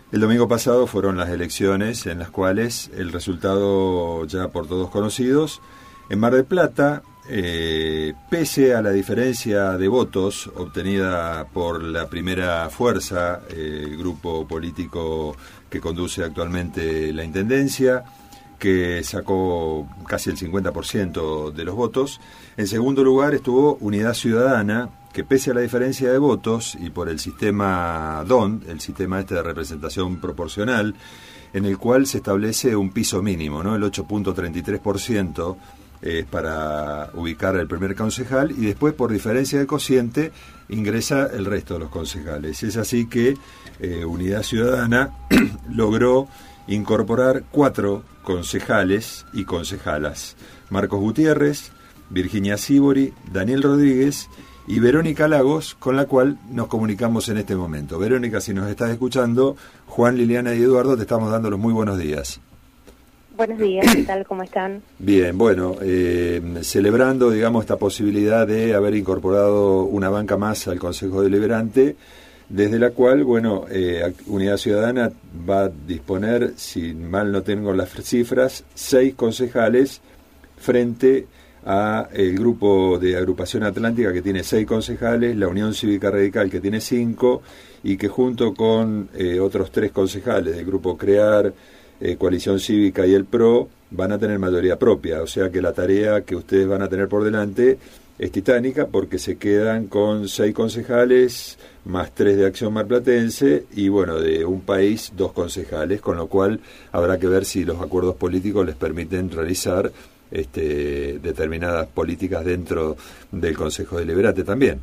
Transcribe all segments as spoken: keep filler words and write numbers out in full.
El domingo pasado fueron las elecciones en las cuales el resultado ya por todos conocidos. En Mar del Plata, eh, pese a la diferencia de votos obtenida por la primera fuerza, eh, el grupo político que conduce actualmente la Intendencia, que sacó casi el cincuenta por ciento de los votos. En segundo lugar estuvo Unidad Ciudadana, que pese a la diferencia de votos y por el sistema D O N, el sistema este de representación proporcional, en el cual se establece un piso mínimo, ¿no? El ocho punto treinta y tres por ciento es para ubicar el primer concejal y después por diferencia de cociente ingresa el resto de los concejales. Es así que eh, Unidad Ciudadana logró incorporar cuatro concejales y concejalas: Marcos Gutiérrez, Virginia Sibori, Daniel Rodríguez y Verónica Lagos, con la cual nos comunicamos en este momento. Verónica, si nos estás escuchando, Juan, Liliana y Eduardo, te estamos dando los muy buenos días. Buenos días, ¿qué tal? ¿Cómo están? Bien, bueno, eh, celebrando, digamos, esta posibilidad de haber incorporado una banca más al Consejo Deliberante, desde la cual, bueno, eh, Unidad Ciudadana va a disponer, si mal no tengo las cifras, seis concejales frente a el grupo de Agrupación Atlántica, que tiene seis concejales, la Unión Cívica Radical, que tiene cinco, y que junto con eh, otros tres concejales del grupo Crear, eh, Coalición Cívica y el P R O, van a tener mayoría propia. O sea que la tarea que ustedes van a tener por delante es titánica, porque se quedan con seis concejales, más tres de Acción Marplatense, y bueno, de un país, dos concejales, con lo cual habrá que ver si los acuerdos políticos les permiten realizar Este, determinadas políticas dentro del Consejo Deliberante también.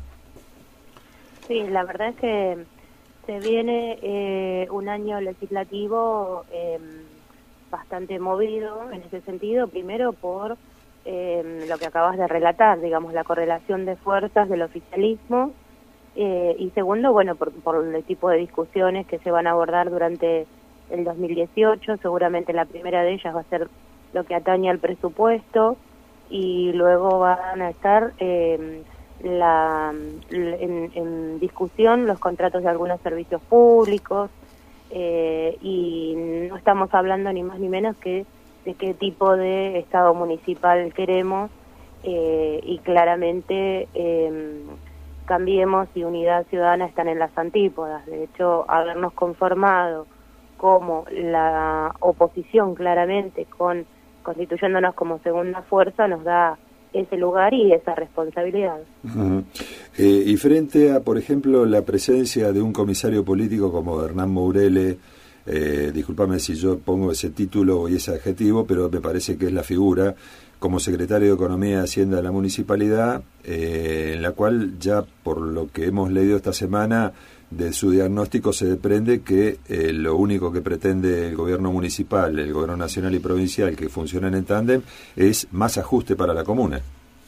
Sí, la verdad es que se viene eh, un año legislativo eh, bastante movido en ese sentido, primero por eh, lo que acabas de relatar, digamos, la correlación de fuerzas del oficialismo, eh, y segundo, bueno, por, por el tipo de discusiones que se van a abordar durante el dos mil dieciocho, seguramente la primera de ellas va a ser lo que atañe al presupuesto, y luego van a estar eh, la, en, en discusión los contratos de algunos servicios públicos, eh, y no estamos hablando ni más ni menos que de qué tipo de Estado municipal queremos, eh, y claramente eh, Cambiemos y Unidad Ciudadana están en las antípodas. De hecho, habernos conformado como la oposición claramente con constituyéndonos como segunda fuerza nos da ese lugar y esa responsabilidad. Uh-huh. Eh, y frente a, por ejemplo, la presencia de un comisario político como Hernán Mourelle, eh, discúlpame si yo pongo ese título y ese adjetivo, pero me parece que es la figura como secretario de Economía y Hacienda de la Municipalidad, eh, en la cual ya por lo que hemos leído esta semana, de su diagnóstico se desprende que eh, lo único que pretende el gobierno municipal, el gobierno nacional y provincial, que funcionan en tándem, es más ajuste para la comuna.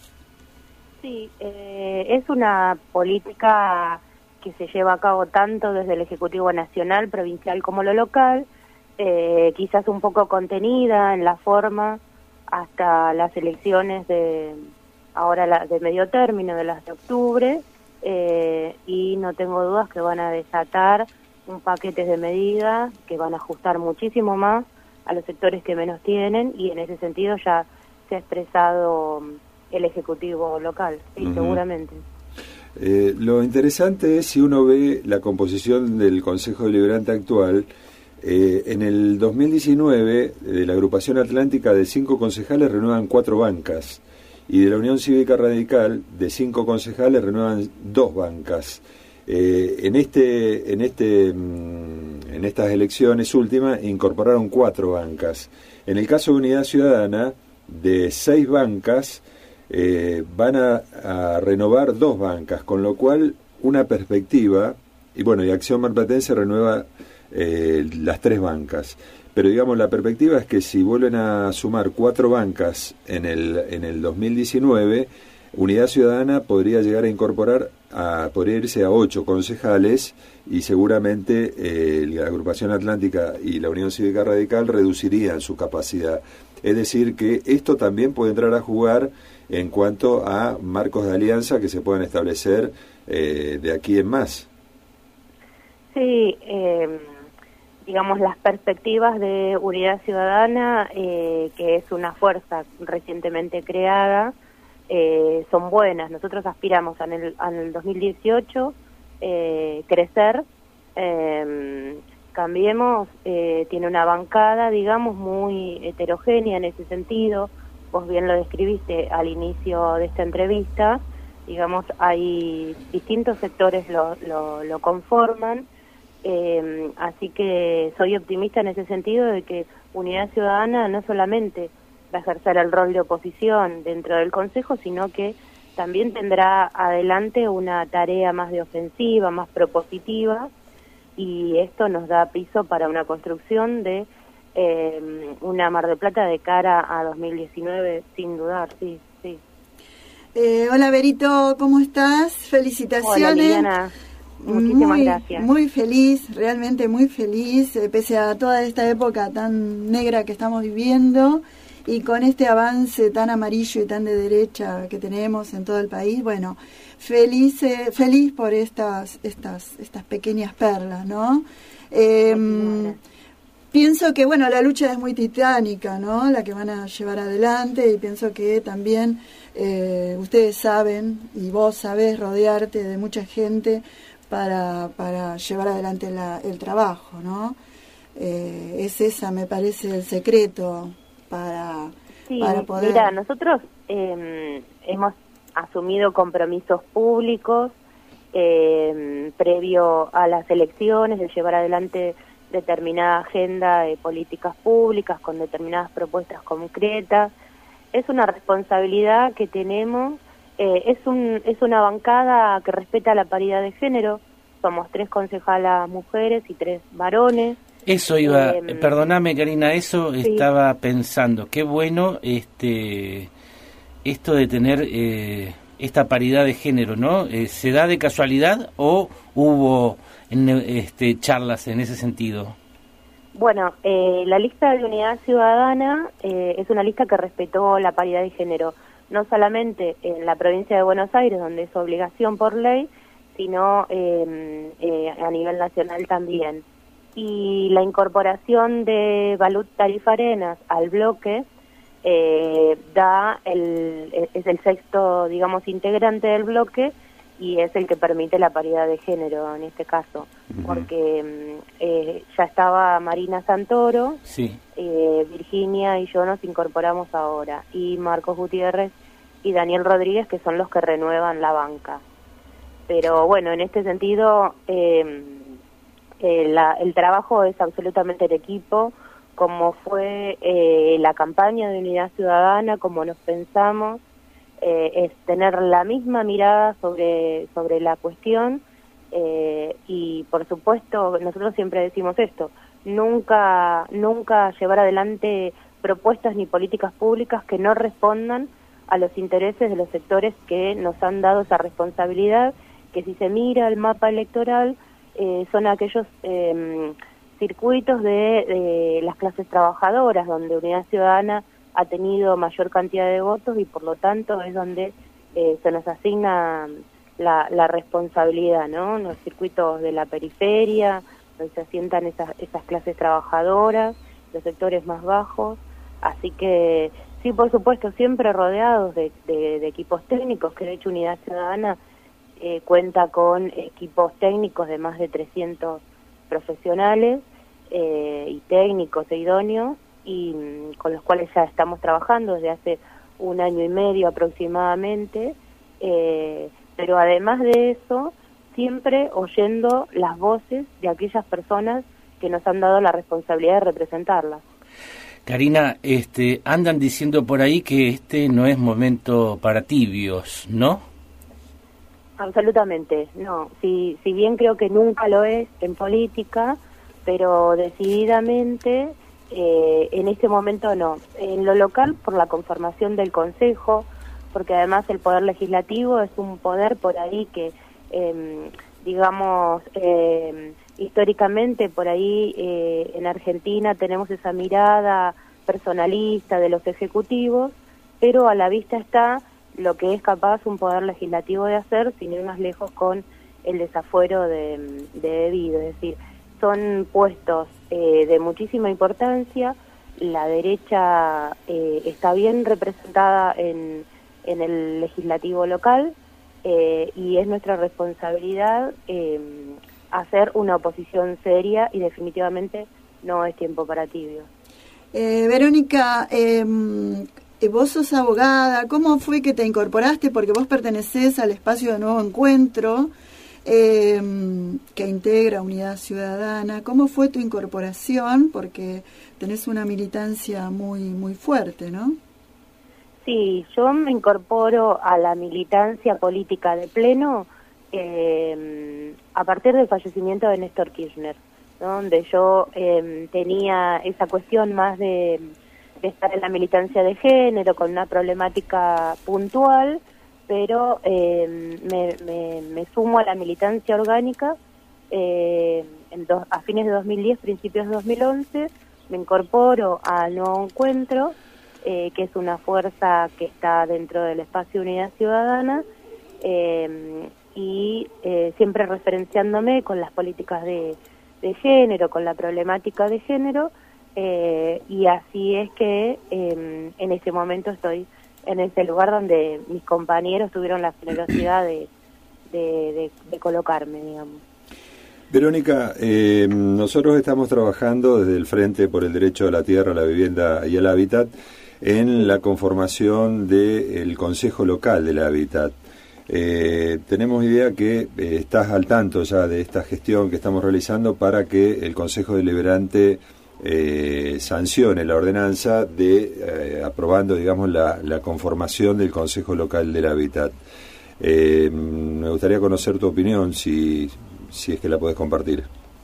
Sí, eh, es una política que se lleva a cabo tanto desde el Ejecutivo Nacional, provincial como lo local, eh, quizás un poco contenida en la forma hasta las elecciones de ahora la, de medio término, de las de octubre, Eh, y no tengo dudas que van a desatar un paquete de medidas que van a ajustar muchísimo más a los sectores que menos tienen, y en ese sentido ya se ha expresado el Ejecutivo local, sí, uh-huh. seguramente. Eh, lo interesante es, si uno ve la composición del Consejo Deliberante actual, eh, en el dos mil diecinueve, de la Agrupación Atlántica, de cinco concejales renuevan cuatro bancas, y de la Unión Cívica Radical, de cinco concejales, renuevan dos bancas. Eh, en este, en este, en estas elecciones últimas incorporaron cuatro bancas. En el caso de Unidad Ciudadana, de seis bancas, eh, van a, a renovar dos bancas, con lo cual una perspectiva, y bueno, y Acción Marplatense renueva eh, las tres bancas. Pero digamos, la perspectiva es que si vuelven a sumar cuatro bancas en el en el dos mil diecinueve, Unidad Ciudadana podría llegar a incorporar, a, podría irse a ocho concejales, y seguramente eh, la Agrupación Atlántica y la Unión Cívica Radical reducirían su capacidad. Es decir, que esto también puede entrar a jugar en cuanto a marcos de alianza que se puedan establecer eh, de aquí en más. Sí, eh... digamos, las perspectivas de Unidad Ciudadana, eh, que es una fuerza recientemente creada, eh, son buenas. Nosotros aspiramos en el, en el dos mil dieciocho eh, crecer. eh, Cambiemos eh, tiene una bancada, digamos, muy heterogénea en ese sentido. Vos bien lo describiste al inicio de esta entrevista. Digamos, hay distintos sectores lo, lo, lo conforman. Eh, así que soy optimista en ese sentido de que Unidad Ciudadana no solamente va a ejercer el rol de oposición dentro del Consejo, sino que también tendrá adelante una tarea más de ofensiva, más propositiva, y esto nos da piso para una construcción de eh, una Mar del Plata de cara a dos mil diecinueve, sin dudar, sí, sí. Eh, hola, Berito, ¿cómo estás? Felicitaciones. Hola, Liliana. Muchísimas muy, gracias. Muy feliz, realmente muy feliz, eh, pese a toda esta época tan negra que estamos viviendo y con este avance tan amarillo y tan de derecha que tenemos en todo el país. Bueno, feliz, eh, feliz por estas, estas, estas pequeñas perlas, ¿no? Eh, pienso que, bueno, la lucha es muy titánica, ¿no? La que van a llevar adelante, y pienso que también eh, ustedes saben, y vos sabés rodearte de mucha gente para, para llevar adelante la, el trabajo, ¿no? Eh, es esa, me parece, el secreto para, sí, para poder... Mira, nosotros eh, hemos asumido compromisos públicos eh, previo a las elecciones de llevar adelante determinada agenda de políticas públicas con determinadas propuestas concretas. Es una responsabilidad que tenemos, eh, es un es una bancada que respeta la paridad de género. Somos tres concejalas mujeres y tres varones. Eso iba, eh, perdóname, Karina, eso sí. estaba pensando. Qué bueno este esto de tener eh, esta paridad de género, ¿no? Eh, ¿Se da de casualidad o hubo en, este, charlas en ese sentido? Bueno, eh, la lista de Unidad Ciudadana eh, es una lista que respetó la paridad de género, no solamente en la provincia de Buenos Aires, donde es obligación por ley, sino eh, eh, a nivel nacional también. Y la incorporación de Balut Tarifa Arenas al bloque eh, da el, es el sexto, digamos, integrante del bloque, y es el que permite la paridad de género en este caso, uh-huh. porque eh, ya estaba Marina Santoro, sí. eh, Virginia y yo nos incorporamos ahora, y Marcos Gutiérrez y Daniel Rodríguez, que son los que renuevan la banca. Pero bueno, en este sentido, eh, eh, la, el trabajo es absolutamente el equipo, como fue eh, la campaña de Unidad Ciudadana, como nos pensamos. Eh, es tener la misma mirada sobre sobre la cuestión eh, y por supuesto nosotros siempre decimos esto, nunca nunca llevar adelante propuestas ni políticas públicas que no respondan a los intereses de los sectores que nos han dado esa responsabilidad, que si se mira el mapa electoral eh, son aquellos eh, circuitos de, de las clases trabajadoras, donde Unidad Ciudadana ha tenido mayor cantidad de votos y por lo tanto es donde eh, se nos asigna la, la responsabilidad, ¿no? Los circuitos de la periferia, donde se asientan esas, esas clases trabajadoras, los sectores más bajos. Así que sí, por supuesto, siempre rodeados de, de, de equipos técnicos, que de hecho Unidad Ciudadana eh, cuenta con equipos técnicos de más de trescientos profesionales eh, y técnicos e idóneos, y con los cuales ya estamos trabajando desde hace un año y medio aproximadamente, eh, pero además de eso, siempre oyendo las voces de aquellas personas que nos han dado la responsabilidad de representarlas. Karina, este, andan diciendo por ahí que este no es momento para tibios, ¿no? Absolutamente, no. Si, si bien creo que nunca lo es en política, pero decididamente... Eh, en este momento no. En lo local, por la conformación del Consejo, porque además el Poder Legislativo es un poder por ahí que, eh, digamos, eh, históricamente por ahí eh, en Argentina tenemos esa mirada personalista de los ejecutivos, pero a la vista está lo que es capaz un Poder Legislativo de hacer, sin ir más lejos con el desafuero de, de debido, es decir, son puestos eh, de muchísima importancia. La derecha eh, está bien representada en, en el legislativo local eh, y es nuestra responsabilidad eh, hacer una oposición seria y definitivamente no es tiempo para tibios. Eh, Verónica, eh, vos sos abogada, ¿cómo fue que te incorporaste? Porque vos pertenecés al espacio de Nuevo Encuentro, eh, que integra Unidad Ciudadana. ¿Cómo fue tu incorporación? Porque tenés una militancia muy, muy fuerte, ¿no? Sí, yo me incorporo a la militancia política de pleno eh, a partir del fallecimiento de Néstor Kirchner, ¿no? Donde yo eh, tenía esa cuestión más de, de estar en la militancia de género con una problemática puntual, pero eh, me, me, me sumo a la militancia orgánica eh, en do, a fines de dos mil diez, principios de dos mil once, me incorporo al Nuevo Encuentro, eh, que es una fuerza que está dentro del espacio Unidad Ciudadana, eh, y eh, siempre referenciándome con las políticas de, de género, con la problemática de género, eh, y así es que eh, en ese momento estoy en ese lugar donde mis compañeros tuvieron la generosidad de, de, de, de colocarme, digamos. Verónica, eh, nosotros estamos trabajando desde el Frente por el Derecho a la Tierra, a la Vivienda y al Hábitat en la conformación del Consejo Local del Hábitat. Eh, tenemos idea que eh, estás al tanto ya de esta gestión que estamos realizando para que el Consejo Deliberante eh, sancione la ordenanza de eh, aprobando, digamos, la, la conformación del Consejo Local del Hábitat. Eh, me gustaría conocer tu opinión, si, si es que la puedes compartir.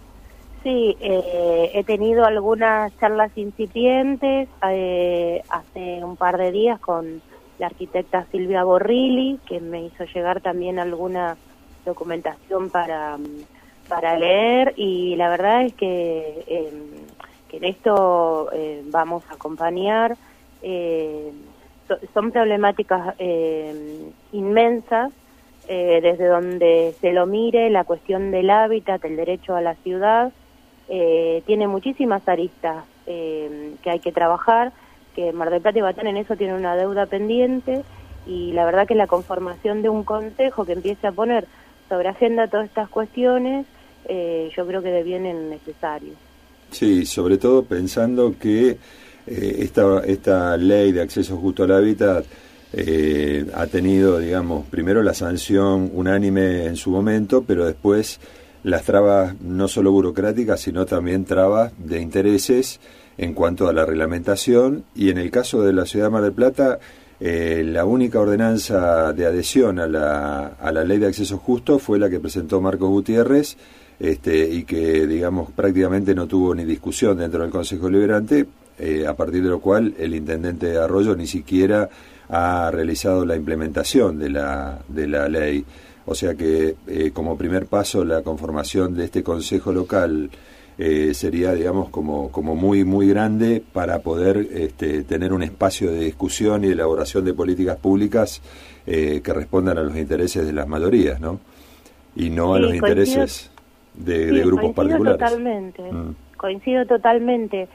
Sí, eh, he tenido algunas charlas incipientes eh, hace un par de días con la arquitecta Silvia Borrilli, que me hizo llegar también alguna documentación para, para leer, y la verdad es que, eh, que en esto eh, vamos a acompañar. Eh, so, son problemáticas eh, inmensas, eh, desde donde se lo mire, la cuestión del hábitat, el derecho a la ciudad, eh, tiene muchísimas aristas eh, que hay que trabajar, que Mar del Plata y Batán en eso tienen una deuda pendiente, y la verdad que la conformación de un consejo que empiece a poner sobre agenda todas estas cuestiones, eh, yo creo que devienen necesarios. Sí, sobre todo pensando que eh, esta, esta ley de acceso justo al hábitat eh, ha tenido, digamos, primero la sanción unánime en su momento, pero después las trabas no solo burocráticas, sino también trabas de intereses en cuanto a la reglamentación, y en el caso de la Ciudad de Mar del Plata, eh, la única ordenanza de adhesión a la, a la Ley de Acceso Justo fue la que presentó Marcos Gutiérrez, este, y que, digamos, prácticamente no tuvo ni discusión dentro del Consejo Deliberante, eh, a partir de lo cual el intendente de Arroyo ni siquiera ha realizado la implementación de la, de la ley. O sea que, eh, como primer paso, la conformación de este Consejo Local Eh, sería, digamos, como, como muy muy grande para poder este, tener un espacio de discusión y de elaboración de políticas públicas eh, que respondan a los intereses de las mayorías, ¿no? Y no sí, a los coincido, intereses de, sí, de grupos coincido particulares. Totalmente, mm. Coincido totalmente.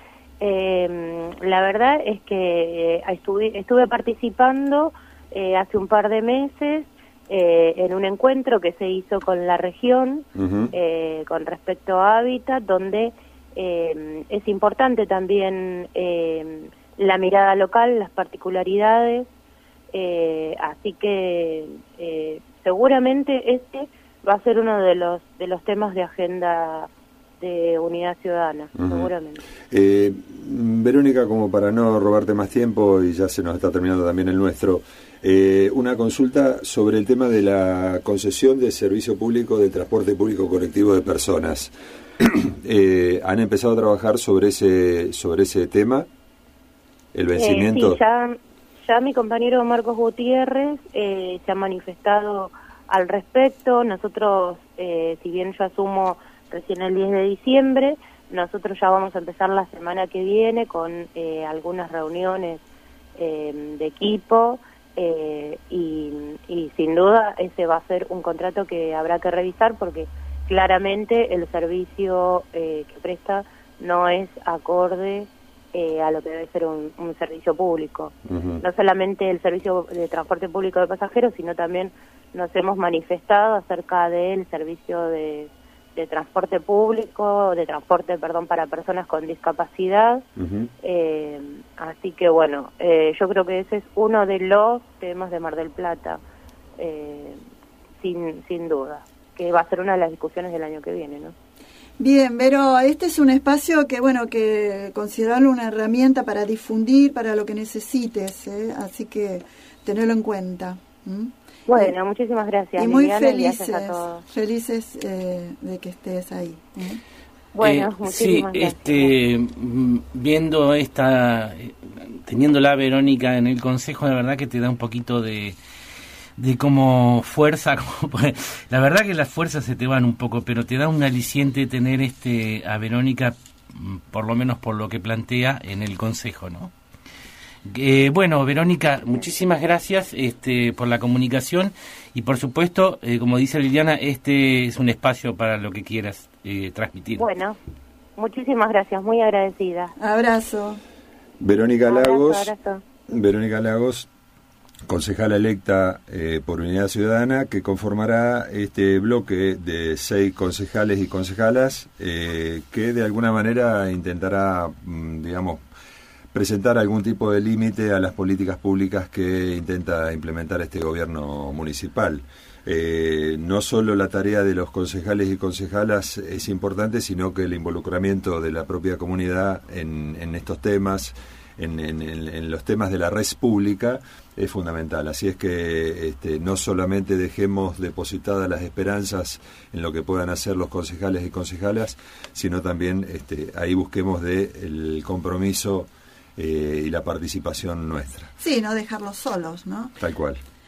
Eh, la verdad es que eh, estuve, estuve participando eh, hace un par de meses Eh, en un encuentro que se hizo con la región, uh-huh. eh, con respecto a hábitat, donde eh, es importante también eh, la mirada local, las particularidades, eh, así que eh, seguramente este va a ser uno de los de los temas de agenda de Unidad Ciudadana, uh-huh. seguramente. Eh, Verónica, como para no robarte más tiempo, y ya se nos está terminando también el nuestro, Eh, una consulta sobre el tema de la concesión de servicio público de transporte público colectivo de personas. eh, ¿Han empezado a trabajar sobre ese sobre ese tema? ¿El vencimiento? Eh, sí, ya, ya mi compañero Marcos Gutiérrez eh, se ha manifestado al respecto. Nosotros, eh, si bien yo asumo recién el diez de diciembre, nosotros ya vamos a empezar la semana que viene con eh, algunas reuniones eh, de equipo. Eh, y, y sin duda ese va a ser un contrato que habrá que revisar, porque claramente el servicio eh, que presta no es acorde eh, a lo que debe ser un, un servicio público. Uh-huh. No solamente el servicio de transporte público de pasajeros, sino también nos hemos manifestado acerca del servicio de, de transporte público, de transporte, perdón, para personas con discapacidad. Uh-huh. Eh, así que bueno, eh, yo creo que ese es uno de los temas de Mar del Plata, eh, sin, sin duda, que va a ser una de las discusiones del año que viene, ¿no? Bien, Vero, este es un espacio que, bueno, que considerarlo una herramienta para difundir, para lo que necesites, ¿eh? Así que tenerlo en cuenta. ¿Mm? Bueno, muchísimas gracias. Y muy Liliana, felices, y gracias a todos. felices eh, de que estés ahí. ¿eh? Bueno, eh, muchísimas sí, gracias. este, viendo esta, teniéndola Verónica en el consejo, la verdad que te da un poquito de, de como fuerza, como, la verdad que las fuerzas se te van un poco, pero te da un aliciente tener este a Verónica, por lo menos por lo que plantea en el consejo, ¿no? Eh, bueno, Verónica, muchísimas gracias este, por la comunicación y por supuesto, eh, como dice Liliana, este es un espacio para lo que quieras eh, transmitir. Bueno, muchísimas gracias, muy agradecida. Abrazo. Verónica Lagos, abrazo, abrazo. Verónica Lagos, concejala electa eh, por Unidad Ciudadana, que conformará este bloque de seis concejales y concejalas eh, que de alguna manera intentará, digamos, presentar algún tipo de límite a las políticas públicas que intenta implementar este gobierno municipal. Eh, no solo la tarea de los concejales y concejalas es importante, sino que el involucramiento de la propia comunidad en, en estos temas, en, en, en los temas de la red pública, es fundamental. Así es que este, no solamente dejemos depositadas las esperanzas en lo que puedan hacer los concejales y concejalas, sino también este, ahí busquemos de el compromiso Eh, y la participación nuestra. Sí, no dejarlos solos, ¿no? Tal cual.